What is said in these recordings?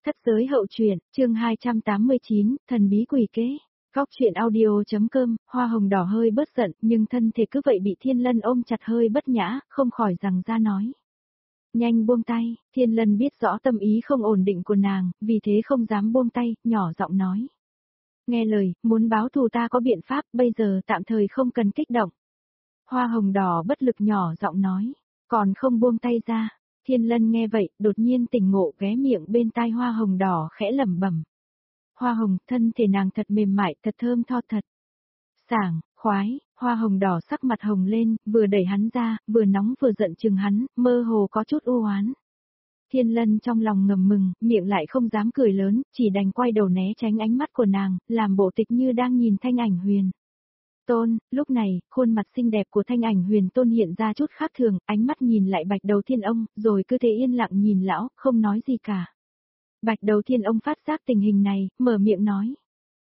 Thất giới hậu truyện, chương 289, thần bí quỷ kế. Góc truyện audio.com, hoa hồng đỏ hơi bớt giận, nhưng thân thể cứ vậy bị Thiên Lân ôm chặt hơi bất nhã, không khỏi rằng ra nói. Nhanh buông tay, Thiên Lân biết rõ tâm ý không ổn định của nàng, vì thế không dám buông tay, nhỏ giọng nói. Nghe lời, muốn báo thù ta có biện pháp, bây giờ tạm thời không cần kích động. Hoa hồng đỏ bất lực nhỏ giọng nói, còn không buông tay ra. Thiên Lân nghe vậy, đột nhiên tỉnh ngộ ghé miệng bên tai hoa hồng đỏ khẽ lẩm bẩm. Hoa hồng, thân thể nàng thật mềm mại, thật thơm tho thật. Sảng, khoái, hoa hồng đỏ sắc mặt hồng lên, vừa đẩy hắn ra, vừa nóng vừa giận chừng hắn, mơ hồ có chút u oán. Thiên Lân trong lòng ngầm mừng, miệng lại không dám cười lớn, chỉ đành quay đầu né tránh ánh mắt của nàng, làm bộ tịch như đang nhìn Thanh Ảnh Huyền. Tôn, lúc này, khuôn mặt xinh đẹp của Thanh Ảnh Huyền Tôn hiện ra chút khác thường, ánh mắt nhìn lại Bạch Đầu Thiên Ông, rồi cứ thế yên lặng nhìn lão, không nói gì cả. Bạch Đầu Thiên Ông phát giác tình hình này, mở miệng nói.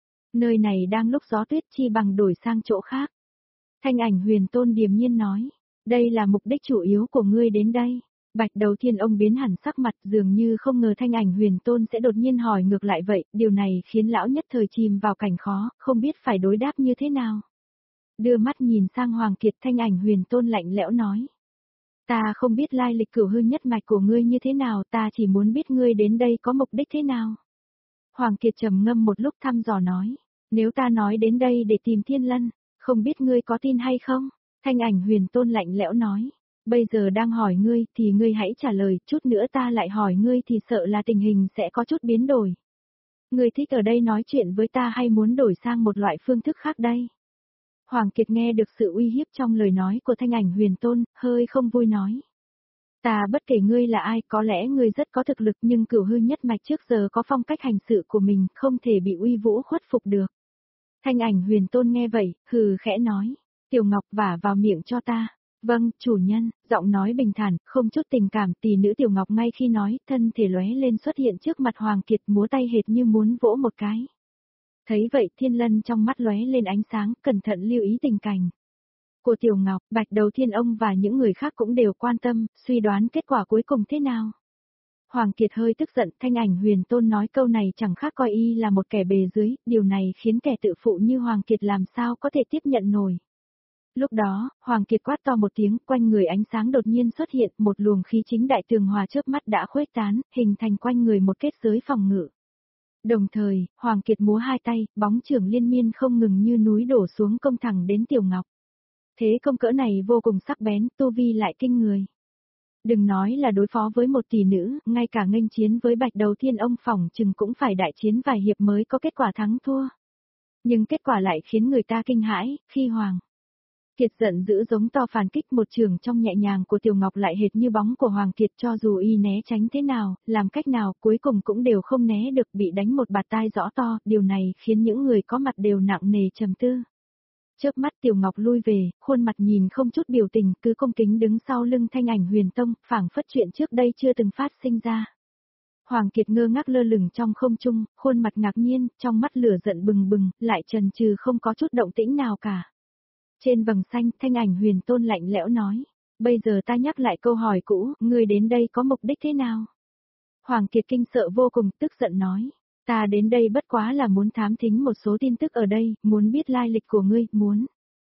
Nơi này đang lúc gió tuyết, chi bằng đổi sang chỗ khác. Thanh Ảnh Huyền Tôn điềm nhiên nói, đây là mục đích chủ yếu của ngươi đến đây. Bạch Đầu Thiên Ông biến hẳn sắc mặt, dường như không ngờ Thanh Ảnh Huyền Tôn sẽ đột nhiên hỏi ngược lại vậy, điều này khiến lão nhất thời chìm vào cảnh khó, không biết phải đối đáp như thế nào. Đưa mắt nhìn sang Hoàng Kiệt, Thanh Ảnh Huyền Tôn lạnh lẽo nói. Ta không biết lai lịch cửu hư nhất mạch của ngươi như thế nào, ta chỉ muốn biết ngươi đến đây có mục đích thế nào. Hoàng Kiệt trầm ngâm một lúc thăm dò nói, nếu ta nói đến đây để tìm Thiên Lân, không biết ngươi có tin hay không? Thanh Ảnh Huyền Tôn lạnh lẽo nói, bây giờ đang hỏi ngươi thì ngươi hãy trả lời, chút nữa ta lại hỏi ngươi thì sợ là tình hình sẽ có chút biến đổi. Ngươi thích ở đây nói chuyện với ta hay muốn đổi sang một loại phương thức khác đây? Hoàng Kiệt nghe được sự uy hiếp trong lời nói của Thanh Ảnh Huyền Tôn, hơi không vui nói. Ta bất kể ngươi là ai, có lẽ ngươi rất có thực lực nhưng cửu hư nhất mạch trước giờ có phong cách hành sự của mình, không thể bị uy vũ khuất phục được. Thanh Ảnh Huyền Tôn nghe vậy, hừ khẽ nói, Tiểu Ngọc vả vào miệng cho ta. Vâng, chủ nhân, giọng nói bình thản, không chút tình cảm, tỷ nữ Tiểu Ngọc ngay khi nói, thân thể lóe lên xuất hiện trước mặt Hoàng Kiệt múa tay hệt như muốn vỗ một cái. Thấy vậy Thiên Lân trong mắt lóe lên ánh sáng, cẩn thận lưu ý tình cảnh của Tiểu Ngọc, Bạch Đầu Thiên Ông và những người khác cũng đều quan tâm, suy đoán kết quả cuối cùng thế nào. Hoàng Kiệt hơi tức giận, Thanh Ảnh Huyền Tôn nói câu này chẳng khác coi y là một kẻ bề dưới, điều này khiến kẻ tự phụ như Hoàng Kiệt làm sao có thể tiếp nhận nổi. Lúc đó, Hoàng Kiệt quát to một tiếng, quanh người ánh sáng đột nhiên xuất hiện, một luồng khí chính đại tường hòa chớp mắt đã khuếch tán, hình thành quanh người một kết giới phòng ngự. Đồng thời, Hoàng Kiệt múa hai tay, bóng chưởng liên miên không ngừng như núi đổ xuống công thẳng đến Tiểu Ngọc. Thế công cỡ này vô cùng sắc bén, tu vi lại kinh người. Đừng nói là đối phó với một tỷ nữ, ngay cả nghênh chiến với Bạch Đầu Thiên Ông phỏng chừng cũng phải đại chiến vài hiệp mới có kết quả thắng thua. Nhưng kết quả lại khiến người ta kinh hãi, khi Hoàng Kiệt giận dữ giống to phản kích một trường trong nhẹ nhàng của Tiểu Ngọc lại hệt như bóng của Hoàng Kiệt cho dù y né tránh thế nào, làm cách nào cuối cùng cũng đều không né được bị đánh một bạt tai rõ to, điều này khiến những người có mặt đều nặng nề trầm tư. Chớp mắt Tiểu Ngọc lui về, khuôn mặt nhìn không chút biểu tình, cứ cung kính đứng sau lưng Thanh Ảnh Huyền Tông, phảng phất chuyện trước đây chưa từng phát sinh ra. Hoàng Kiệt ngơ ngác lơ lửng trong không trung, khuôn mặt ngạc nhiên, trong mắt lửa giận bừng bừng, lại trần trừ không có chút động tĩnh nào cả. Trên vầng xanh, Thanh Ảnh Huyền Tôn lạnh lẽo nói, bây giờ ta nhắc lại câu hỏi cũ, ngươi đến đây có mục đích thế nào? Hoàng Kiệt kinh sợ vô cùng, tức giận nói, ta đến đây bất quá là muốn thám thính một số tin tức ở đây, muốn biết lai lịch của ngươi, muốn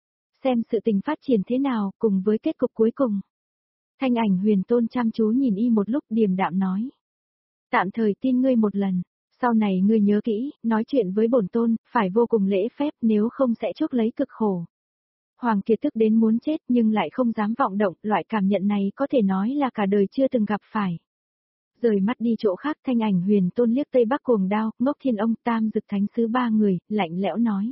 xem sự tình phát triển thế nào, cùng với kết cục cuối cùng. Thanh Ảnh Huyền Tôn chăm chú nhìn y một lúc điềm đạm nói, tạm thời tin ngươi một lần, sau này ngươi nhớ kỹ, nói chuyện với bổn tôn, phải vô cùng lễ phép nếu không sẽ chuốc lấy cực khổ. Hoàng Kiệt tức đến muốn chết nhưng lại không dám vọng động, loại cảm nhận này có thể nói là cả đời chưa từng gặp phải. Rời mắt đi chỗ khác Thanh Ảnh Huyền Tôn liếc Tây Bắc Cuồng Đao, Ngốc Thiên Ông, Tam Dực Thánh Sứ ba người, lạnh lẽo nói.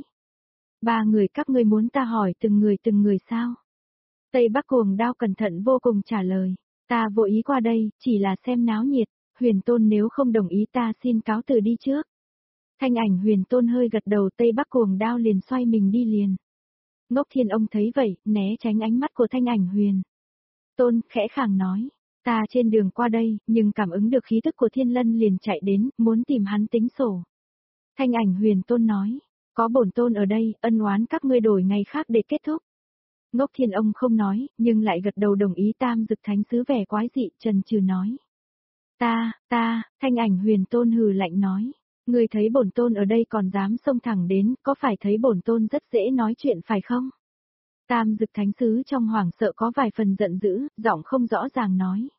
Ba người các ngươi muốn ta hỏi từng người sao? Tây Bắc Cuồng Đao cẩn thận vô cùng trả lời, ta vô ý qua đây, chỉ là xem náo nhiệt, Huyền Tôn nếu không đồng ý ta xin cáo từ đi trước. Thanh Ảnh Huyền Tôn hơi gật đầu, Tây Bắc Cuồng Đao liền xoay mình đi liền. Ngốc Thiên Ông thấy vậy, né tránh ánh mắt của Thanh Ảnh Huyền Tôn, khẽ khàng nói, ta trên đường qua đây, nhưng cảm ứng được khí tức của Thiên Lân liền chạy đến, muốn tìm hắn tính sổ. Thanh Ảnh Huyền Tôn nói, có bổn tôn ở đây, ân oán các ngươi đổi ngày khác để kết thúc. Ngốc Thiên Ông không nói, nhưng lại gật đầu đồng ý. Tam Dực Thánh Sứ vẻ quái dị, trần trừ nói, Thanh ảnh huyền tôn hừ lạnh nói. Ngươi thấy bổn tôn ở đây còn dám xông thẳng đến, có phải thấy bổn tôn rất dễ nói chuyện phải không? Tam Dực Thánh Sứ trong hoảng sợ có vài phần giận dữ, giọng không rõ ràng nói.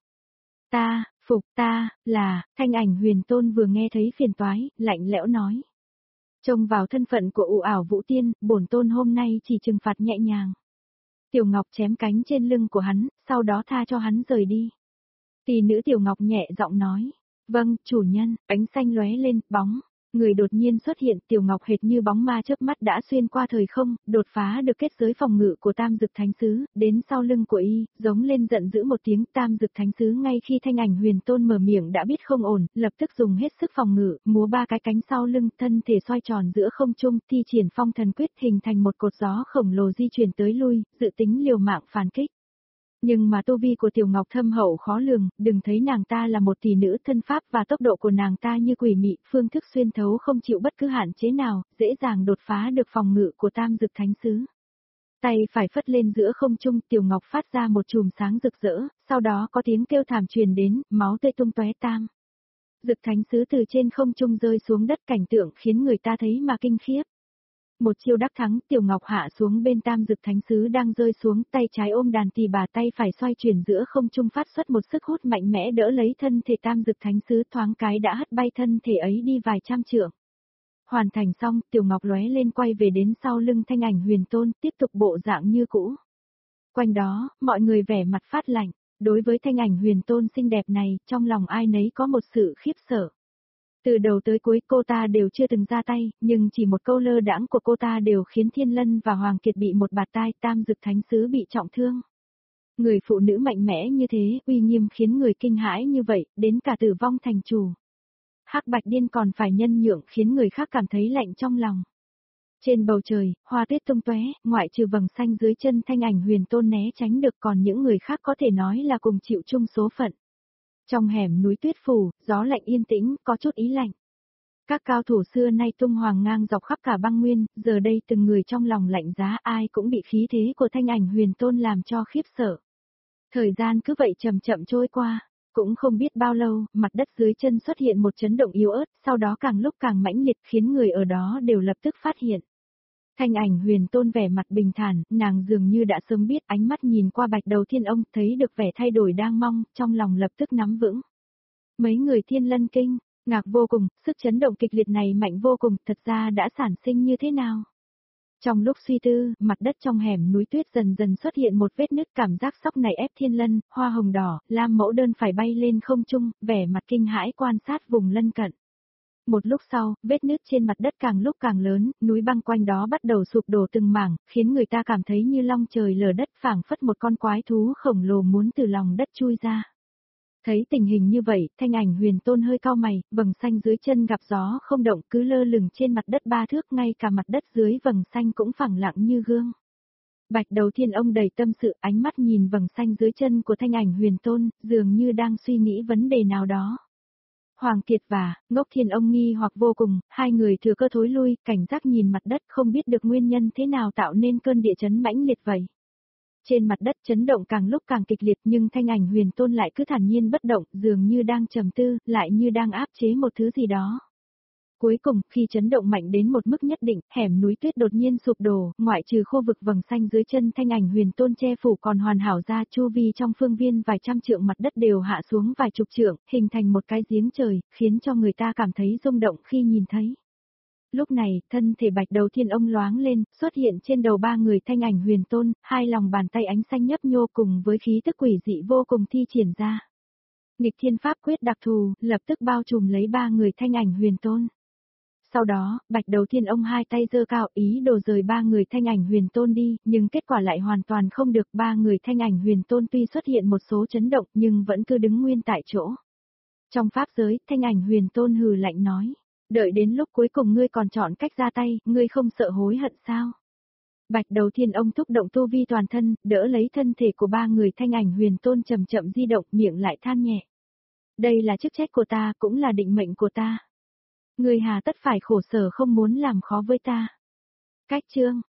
Thanh ảnh huyền tôn vừa nghe thấy phiền toái, lạnh lẽo nói. Trông vào thân phận của ủ ảo vũ tiên, bổn tôn hôm nay chỉ trừng phạt nhẹ nhàng. Tiểu Ngọc chém cánh trên lưng của hắn, sau đó tha cho hắn rời đi. Tỷ nữ Tiểu Ngọc nhẹ giọng nói. Vâng, chủ nhân, ánh xanh lóe lên, bóng. Người đột nhiên xuất hiện, Tiểu Ngọc hệt như bóng ma chớp mắt đã xuyên qua thời không, đột phá được kết giới phòng ngự của Tam Dực Thánh Sứ, đến sau lưng của y, giống lên giận dữ một tiếng. Tam Dực Thánh Sứ ngay khi thanh ảnh huyền tôn mở miệng đã biết không ổn, lập tức dùng hết sức phòng ngự, múa ba cái cánh sau lưng, thân thể xoay tròn giữa không trung, thi triển phong thần quyết hình thành một cột gió khổng lồ di chuyển tới lui, dự tính liều mạng phản kích. Nhưng mà tu vi của Tiểu Ngọc thâm hậu khó lường, đừng thấy nàng ta là một tỷ nữ, thân pháp và tốc độ của nàng ta như quỷ mị, phương thức xuyên thấu không chịu bất cứ hạn chế nào, dễ dàng đột phá được phòng ngự của Tam Dực Thánh Sứ. Tay phải phất lên giữa không trung, Tiểu Ngọc phát ra một chùm sáng rực rỡ, sau đó có tiếng kêu thảm truyền đến, máu tươi tung tóe. Tam Dực Thánh Sứ từ trên không trung rơi xuống đất, cảnh tượng khiến người ta thấy mà kinh khiếp. Một chiêu đắc thắng, Tiểu Ngọc hạ xuống bên Tam Dực Thánh Sứ đang rơi xuống, tay trái ôm đàn tỳ bà, tay phải xoay chuyển giữa không trung phát xuất một sức hút mạnh mẽ đỡ lấy thân thể Tam Dực Thánh Sứ, thoáng cái đã hất bay thân thể ấy đi vài trăm trượng. Hoàn thành xong, Tiểu Ngọc lóe lên quay về đến sau lưng thanh ảnh huyền tôn, tiếp tục bộ dạng như cũ. Quanh đó, mọi người vẻ mặt phát lạnh, đối với thanh ảnh huyền tôn xinh đẹp này, trong lòng ai nấy có một sự khiếp sợ. Từ đầu tới cuối cô ta đều chưa từng ra tay, nhưng chỉ một câu lơ đãng của cô ta đều khiến Thiên Lân và Hoàng Kiệt bị một bạt tai, Tam Dực Thánh Sứ bị trọng thương. Người phụ nữ mạnh mẽ như thế, uy nghiêm khiến người kinh hãi như vậy, đến cả tử vong thành chủ. Hắc Bạch Điên còn phải nhân nhượng khiến người khác cảm thấy lạnh trong lòng. Trên bầu trời, hoa tuyết tung tóe, ngoại trừ vầng xanh dưới chân thanh ảnh huyền tôn né tránh được, còn những người khác có thể nói là cùng chịu chung số phận. Trong hẻm núi tuyết phủ, gió lạnh yên tĩnh, có chút ý lạnh. Các cao thủ xưa nay tung hoàng ngang dọc khắp cả băng nguyên, giờ đây từng người trong lòng lạnh giá, ai cũng bị khí thế của thanh ảnh huyền tôn làm cho khiếp sợ. Thời gian cứ vậy chậm chậm trôi qua, cũng không biết bao lâu, mặt đất dưới chân xuất hiện một chấn động yếu ớt, sau đó càng lúc càng mãnh liệt khiến người ở đó đều lập tức phát hiện. Thanh ảnh huyền tôn vẻ mặt bình thản, nàng dường như đã sớm biết, ánh mắt nhìn qua Bạch Đầu Thiên Ông, thấy được vẻ thay đổi đang mong, trong lòng lập tức nắm vững. Mấy người Thiên Lân kinh, ngạc vô cùng, sức chấn động kịch liệt này mạnh vô cùng, thật ra đã sản sinh như thế nào? Trong lúc suy tư, mặt đất trong hẻm núi tuyết dần dần xuất hiện một vết nứt, cảm giác sốc này ép Thiên Lân, Hoa Hồng Đỏ, Lam Mẫu Đơn phải bay lên không trung, vẻ mặt kinh hãi quan sát vùng lân cận. Một lúc sau, vết nứt trên mặt đất càng lúc càng lớn, núi băng quanh đó bắt đầu sụp đổ từng mảng, khiến người ta cảm thấy như long trời lở đất, phảng phất một con quái thú khổng lồ muốn từ lòng đất chui ra. Thấy tình hình như vậy, thanh ảnh huyền tôn hơi cau mày, vầng xanh dưới chân gặp gió không động, cứ lơ lửng trên mặt đất 3 thước, ngay cả mặt đất dưới vầng xanh cũng phẳng lặng như gương. Bạch Đầu Thiên Ông đầy tâm sự, ánh mắt nhìn vầng xanh dưới chân của thanh ảnh huyền tôn, dường như đang suy nghĩ vấn đề nào đó. Hoàng Kiệt và Ngốc Thiên Ông nghi hoặc vô cùng, hai người thừa cơ thối lui, cảnh giác nhìn mặt đất, không biết được nguyên nhân thế nào tạo nên cơn địa chấn mãnh liệt vậy. Trên mặt đất chấn động càng lúc càng kịch liệt, nhưng thanh ảnh huyền tôn lại cứ thản nhiên bất động, dường như đang trầm tư, lại như đang áp chế một thứ gì đó. Cuối cùng, khi chấn động mạnh đến một mức nhất định, hẻm núi tuyết đột nhiên sụp đổ, ngoại trừ khu vực vầng xanh dưới chân thanh ảnh huyền tôn che phủ còn hoàn hảo ra, chu vi trong phương viên vài trăm trượng mặt đất đều hạ xuống vài chục trượng, hình thành một cái giếng trời, khiến cho người ta cảm thấy rung động khi nhìn thấy. Lúc này, thân thể Bạch Đầu Thiên Ông loáng lên, xuất hiện trên đầu ba người thanh ảnh huyền tôn, hai lòng bàn tay ánh xanh nhấp nhô cùng với khí tức quỷ dị vô cùng thi triển ra. Nghịch thiên pháp quyết đặc thù, lập tức bao trùm lấy ba người thanh ảnh huyền tôn. Sau đó, Bạch Đầu Thiên Ông hai tay giơ cao ý đồ rời ba người thanh ảnh huyền tôn đi, nhưng kết quả lại hoàn toàn không được, ba người thanh ảnh huyền tôn tuy xuất hiện một số chấn động nhưng vẫn cứ đứng nguyên tại chỗ. Trong pháp giới, thanh ảnh huyền tôn hừ lạnh nói, đợi đến lúc cuối cùng ngươi còn chọn cách ra tay, ngươi không sợ hối hận sao? Bạch Đầu Thiên Ông thúc động tu vi toàn thân, đỡ lấy thân thể của ba người thanh ảnh huyền tôn chậm chậm di động, miệng lại than nhẹ. Đây là chức trách của ta, cũng là định mệnh của ta. Ngươi hà tất phải khổ sở không muốn làm khó với ta. Cách chương